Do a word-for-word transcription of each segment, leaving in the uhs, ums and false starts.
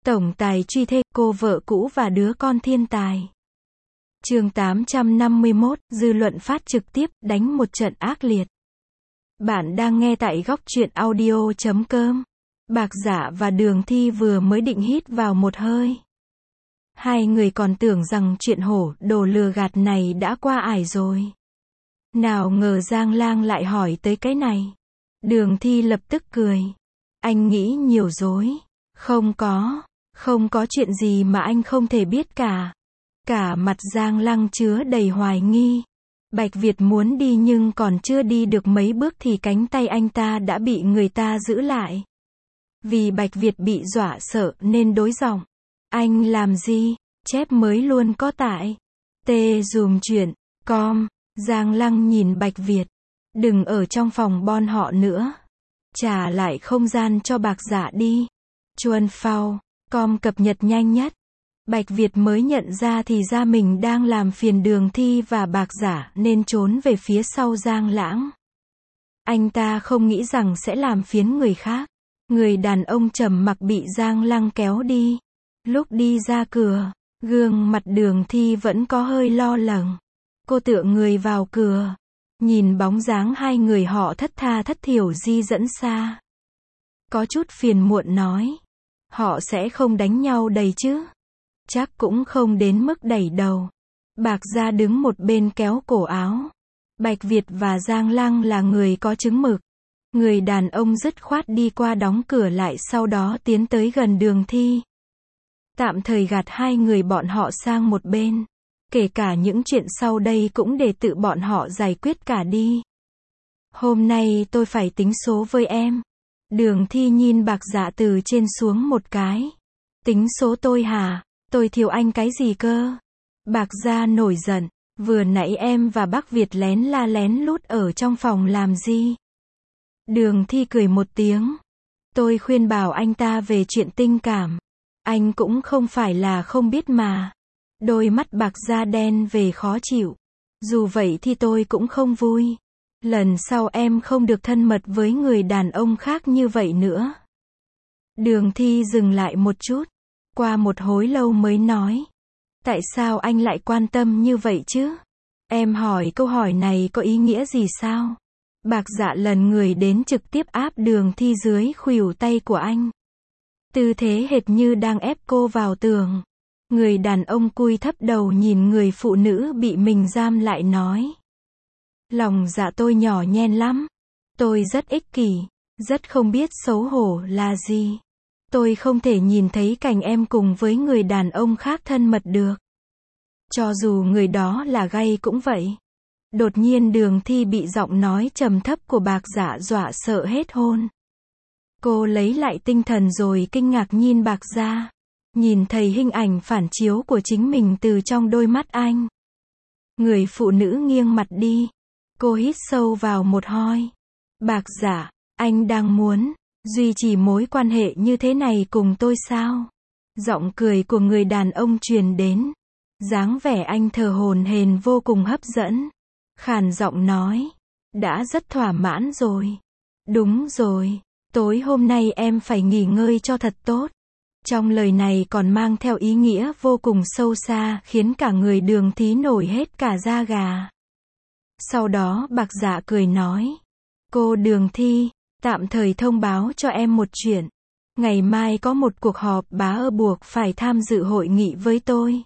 Tổng tài truy thê, cô vợ cũ và đứa con thiên tài. Chương tám trăm năm mươi mốt, dư luận phát trực tiếp, đánh một trận ác liệt. Bạn đang nghe tại góc truyện audio chấm com. Bạc Dạ và Đường Thi vừa mới định hít vào một hơi. Hai người còn tưởng rằng chuyện hổ đồ lừa gạt này đã qua ải rồi. Nào ngờ Giang Lang lại hỏi tới cái này. Đường Thi lập tức cười. Anh nghĩ nhiều rồi. Không có, không có chuyện gì mà anh không thể biết cả. Cả mặt Giang Lăng chứa đầy hoài nghi. Bạch Việt muốn đi nhưng còn chưa đi được mấy bước thì cánh tay anh ta đã bị người ta giữ lại. Vì Bạch Việt bị dọa sợ nên đối giọng. Anh làm gì? Chép mới luôn có tại. Tê dùm chuyện. Com. Giang Lăng nhìn Bạch Việt. Đừng ở trong phòng bon họ nữa. Trả lại không gian cho Bạc Dạ đi. Chuan phao. Com cập nhật nhanh nhất. Bạch Việt mới nhận ra thì ra mình đang làm phiền Đường Thi và Bạc Dạ nên trốn về phía sau Giang Lãng. Anh ta không nghĩ rằng sẽ làm phiền người khác. Người đàn ông trầm mặc bị Giang Lăng kéo đi. Lúc đi ra cửa, gương mặt Đường Thi vẫn có hơi lo lắng. Cô tựa người vào cửa, nhìn bóng dáng hai người họ thất tha thất thiểu di dẫn xa. Có chút phiền muộn nói. Họ sẽ không đánh nhau đầy chứ? Chắc cũng không đến mức đẩy đầu. Bạc Gia đứng một bên kéo cổ áo. Bạch Việt và Giang Lăng là người có chứng mực. Người đàn ông dứt khoát đi qua đóng cửa lại sau đó tiến tới gần Đường Thi. Tạm thời gạt hai người bọn họ sang một bên. Kể cả những chuyện sau đây cũng để tự bọn họ giải quyết cả đi. Hôm nay tôi phải tính số với em. Đường Thi nhìn Bạc Dạ từ trên xuống một cái. Tính số tôi hả? Tôi thiếu anh cái gì cơ? Bạc Gia nổi giận. Vừa nãy em và bác Việt lén la lén lút ở trong phòng làm gì? Đường Thi cười một tiếng. Tôi khuyên bảo anh ta về chuyện tình cảm. Anh cũng không phải là không biết mà. Đôi mắt Bạc Gia đen về khó chịu. Dù vậy thì tôi cũng không vui. Lần sau em không được thân mật với người đàn ông khác như vậy nữa. Đường Thi dừng lại một chút. Qua một hồi lâu mới nói. Tại sao anh lại quan tâm như vậy chứ? Em hỏi câu hỏi này có ý nghĩa gì sao? Bạc Dạ lần người đến trực tiếp áp Đường Thi dưới khuỷu tay của anh. Tư thế hệt như đang ép cô vào tường. Người đàn ông cúi thấp đầu nhìn người phụ nữ bị mình giam lại nói. Lòng dạ tôi nhỏ nhen lắm. Tôi rất ích kỷ, rất không biết xấu hổ là gì. Tôi không thể nhìn thấy cảnh em cùng với người đàn ông khác thân mật được. Cho dù người đó là gay cũng vậy. Đột nhiên Đường Thi bị giọng nói trầm thấp của Bạc Dạ dọa sợ hết hồn. Cô lấy lại tinh thần rồi kinh ngạc nhìn Bạc Dạ. Nhìn thấy hình ảnh phản chiếu của chính mình từ trong đôi mắt anh. Người phụ nữ nghiêng mặt đi. Cô hít sâu vào một hơi. Bạc Dạ, anh đang muốn duy trì mối quan hệ như thế này cùng tôi sao? Giọng cười của người đàn ông truyền đến. Dáng vẻ anh thờ hổn hển vô cùng hấp dẫn. Khàn giọng nói. Đã rất thỏa mãn rồi. Đúng rồi. Tối hôm nay em phải nghỉ ngơi cho thật tốt. Trong lời này còn mang theo ý nghĩa vô cùng sâu xa khiến cả người Đường Thi nổi hết cả da gà. Sau đó Bạc Dạ cười nói. Cô Đường Thi, tạm thời thông báo cho em một chuyện. Ngày mai có một cuộc họp bá ở buộc phải tham dự hội nghị với tôi.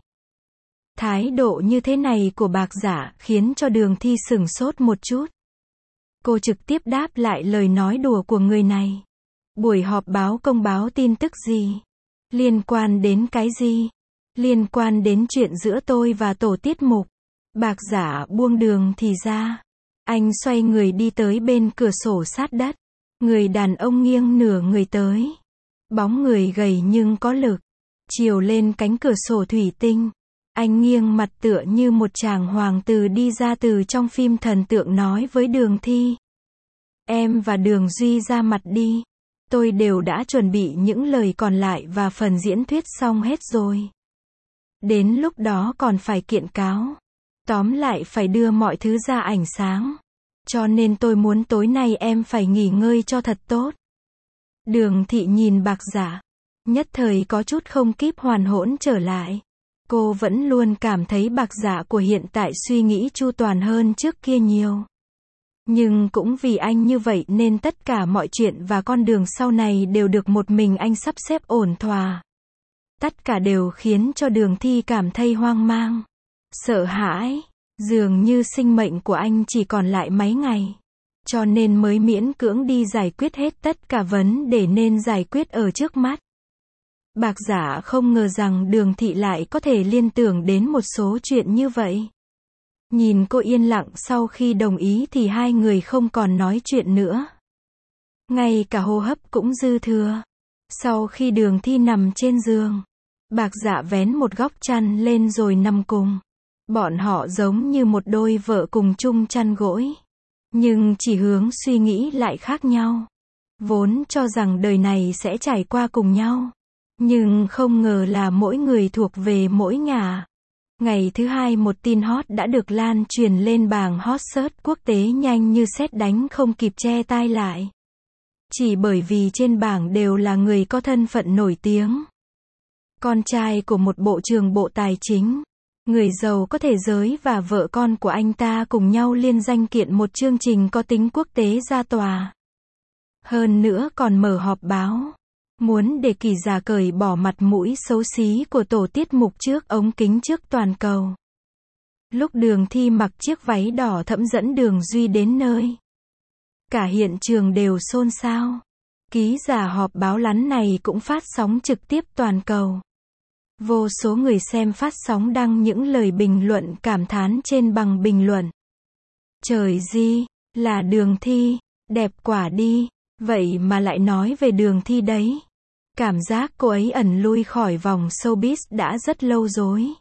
Thái độ như thế này của Bạc Dạ khiến cho Đường Thi sửng sốt một chút. Cô trực tiếp đáp lại lời nói đùa của người này. Buổi họp báo công báo tin tức gì? Liên quan đến cái gì? Liên quan đến chuyện giữa tôi và tổ tiết mục. Bạc Dạ buông Đường Thi ra. Anh xoay người đi tới bên cửa sổ sát đất. Người đàn ông nghiêng nửa người tới. Bóng người gầy nhưng có lực. Chiều lên cánh cửa sổ thủy tinh. Anh nghiêng mặt tựa như một chàng hoàng tử đi ra từ trong phim thần tượng nói với Đường Thi. Em và Đường Duy ra mặt đi. Tôi đều đã chuẩn bị những lời còn lại và phần diễn thuyết xong hết rồi. Đến lúc đó còn phải kiện cáo. Tóm lại phải đưa mọi thứ ra ánh sáng. Cho nên tôi muốn tối nay em phải nghỉ ngơi cho thật tốt. Đường Thị nhìn Bạc Dạ. Nhất thời có chút không kíp hoàn hỗn trở lại. Cô vẫn luôn cảm thấy Bạc Dạ của hiện tại suy nghĩ chu toàn hơn trước kia nhiều. Nhưng cũng vì anh như vậy nên tất cả mọi chuyện và con đường sau này đều được một mình anh sắp xếp ổn thỏa. Tất cả đều khiến cho Đường Thi cảm thấy hoang mang, sợ hãi, dường như sinh mệnh của anh chỉ còn lại mấy ngày. Cho nên mới miễn cưỡng đi giải quyết hết tất cả vấn đề nên giải quyết ở trước mắt. Bạc Dạ không ngờ rằng Đường Thị lại có thể liên tưởng đến một số chuyện như vậy. Nhìn cô yên lặng sau khi đồng ý thì hai người không còn nói chuyện nữa. Ngay cả hô hấp cũng dư thừa. Sau khi Đường Thi nằm trên giường, Bạc Dạ vén một góc chăn lên rồi nằm cùng. Bọn họ giống như một đôi vợ cùng chung chăn gối. Nhưng chỉ hướng suy nghĩ lại khác nhau. Vốn cho rằng đời này sẽ trải qua cùng nhau. Nhưng không ngờ là mỗi người thuộc về mỗi ngả. Ngày thứ hai một tin hot đã được lan truyền lên bảng hot search quốc tế nhanh như sét đánh không kịp che tai lại. Chỉ bởi vì trên bảng đều là người có thân phận nổi tiếng. Con trai của một bộ trưởng bộ tài chính, người giàu có thế giới và vợ con của anh ta cùng nhau liên danh kiện một chương trình có tính quốc tế ra tòa. Hơn nữa còn mở họp báo. Muốn để kỳ giả cởi bỏ mặt mũi xấu xí của tổ tiết mục trước ống kính trước toàn cầu. Lúc Đường Thi mặc chiếc váy đỏ thẫm dẫn Đường Duy đến nơi. Cả hiện trường đều xôn xao. Ký giả họp báo lắn này cũng phát sóng trực tiếp toàn cầu. Vô số người xem phát sóng đăng những lời bình luận cảm thán trên bằng bình luận. Trời gì, là Đường Thi, đẹp quả đi, vậy mà lại nói về Đường Thi đấy. Cảm giác cô ấy ẩn lui khỏi vòng showbiz đã rất lâu rồi.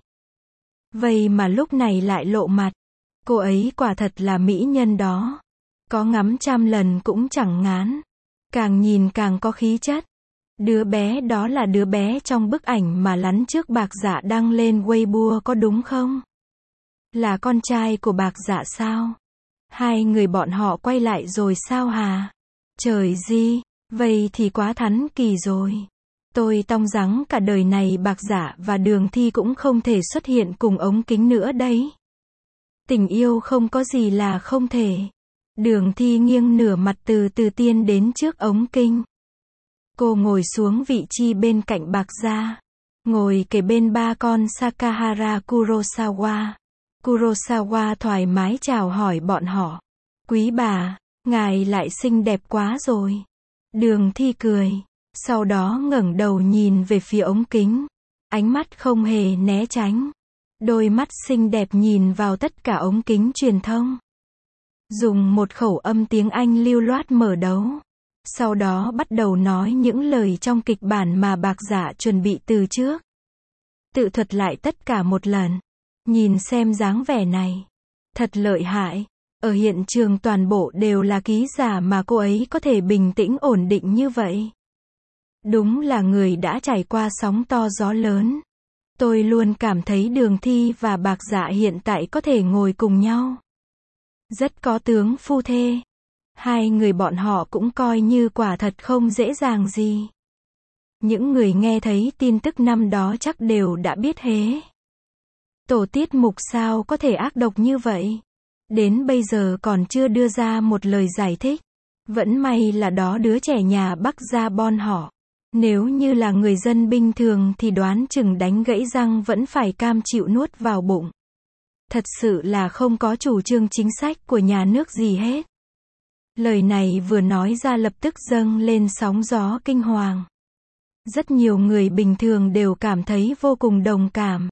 Vậy mà lúc này lại lộ mặt. Cô ấy quả thật là mỹ nhân đó. Có ngắm trăm lần cũng chẳng ngán. Càng nhìn càng có khí chất. Đứa bé đó là đứa bé trong bức ảnh mà lắn trước Bạc Dạ đăng lên Weibo có đúng không? Là con trai của Bạc Dạ sao? Hai người bọn họ quay lại rồi sao hà? Trời gì, vậy thì quá thánh kỳ rồi. Tôi tong rằng cả đời này Bạc Dạ và Đường Thi cũng không thể xuất hiện cùng ống kính nữa đấy. Tình yêu không có gì là không thể. Đường Thi nghiêng nửa mặt từ từ tiên đến trước ống kính. Cô ngồi xuống vị trí bên cạnh Bạc Dạ. Ngồi kề bên ba con Sakahara Kurosawa. Kurosawa thoải mái chào hỏi bọn họ. Quý bà, ngài lại xinh đẹp quá rồi. Đường Thi cười. Sau đó ngẩng đầu nhìn về phía ống kính. Ánh mắt không hề né tránh. Đôi mắt xinh đẹp nhìn vào tất cả ống kính truyền thông. Dùng một khẩu âm tiếng Anh lưu loát mở đấu. Sau đó bắt đầu nói những lời trong kịch bản mà Bạc Dạ chuẩn bị từ trước. Tự thuật lại tất cả một lần. Nhìn xem dáng vẻ này. Thật lợi hại. Ở hiện trường toàn bộ đều là ký giả mà cô ấy có thể bình tĩnh ổn định như vậy. Đúng là người đã trải qua sóng to gió lớn. Tôi luôn cảm thấy Đường Thi và Bạc Dạ hiện tại có thể ngồi cùng nhau. Rất có tướng phu thê. Hai người bọn họ cũng coi như quả thật không dễ dàng gì. Những người nghe thấy tin tức năm đó chắc đều đã biết hế. Tổ tiết mục sao có thể ác độc như vậy? Đến bây giờ còn chưa đưa ra một lời giải thích. Vẫn may là đó đứa trẻ nhà Bắc Gia Bon họ. Nếu như là người dân bình thường thì đoán chừng đánh gãy răng vẫn phải cam chịu nuốt vào bụng. Thật sự là không có chủ trương chính sách của nhà nước gì hết. Lời này vừa nói ra lập tức dâng lên sóng gió kinh hoàng. Rất nhiều người bình thường đều cảm thấy vô cùng đồng cảm.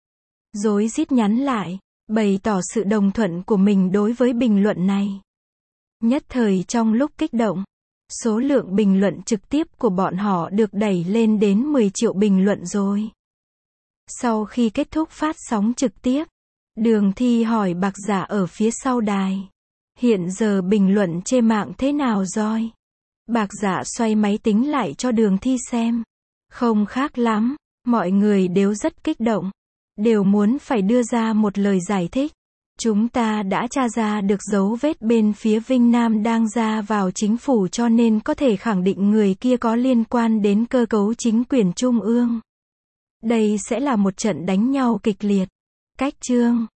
Rối rít nhắn lại, bày tỏ sự đồng thuận của mình đối với bình luận này. Nhất thời trong lúc kích động, số lượng bình luận trực tiếp của bọn họ được đẩy lên đến mười triệu bình luận rồi. Sau khi kết thúc phát sóng trực tiếp, Đường Thi hỏi Bạc Dạ ở phía sau đài. Hiện giờ bình luận trên mạng thế nào rồi? Bạc Dạ xoay máy tính lại cho Đường Thi xem. Không khác lắm, mọi người đều rất kích động. Đều muốn phải đưa ra một lời giải thích. Chúng ta đã tra ra được dấu vết bên phía Vinh Nam đang ra vào chính phủ cho nên có thể khẳng định người kia có liên quan đến cơ cấu chính quyền trung ương. Đây sẽ là một trận đánh nhau kịch liệt. Cách chương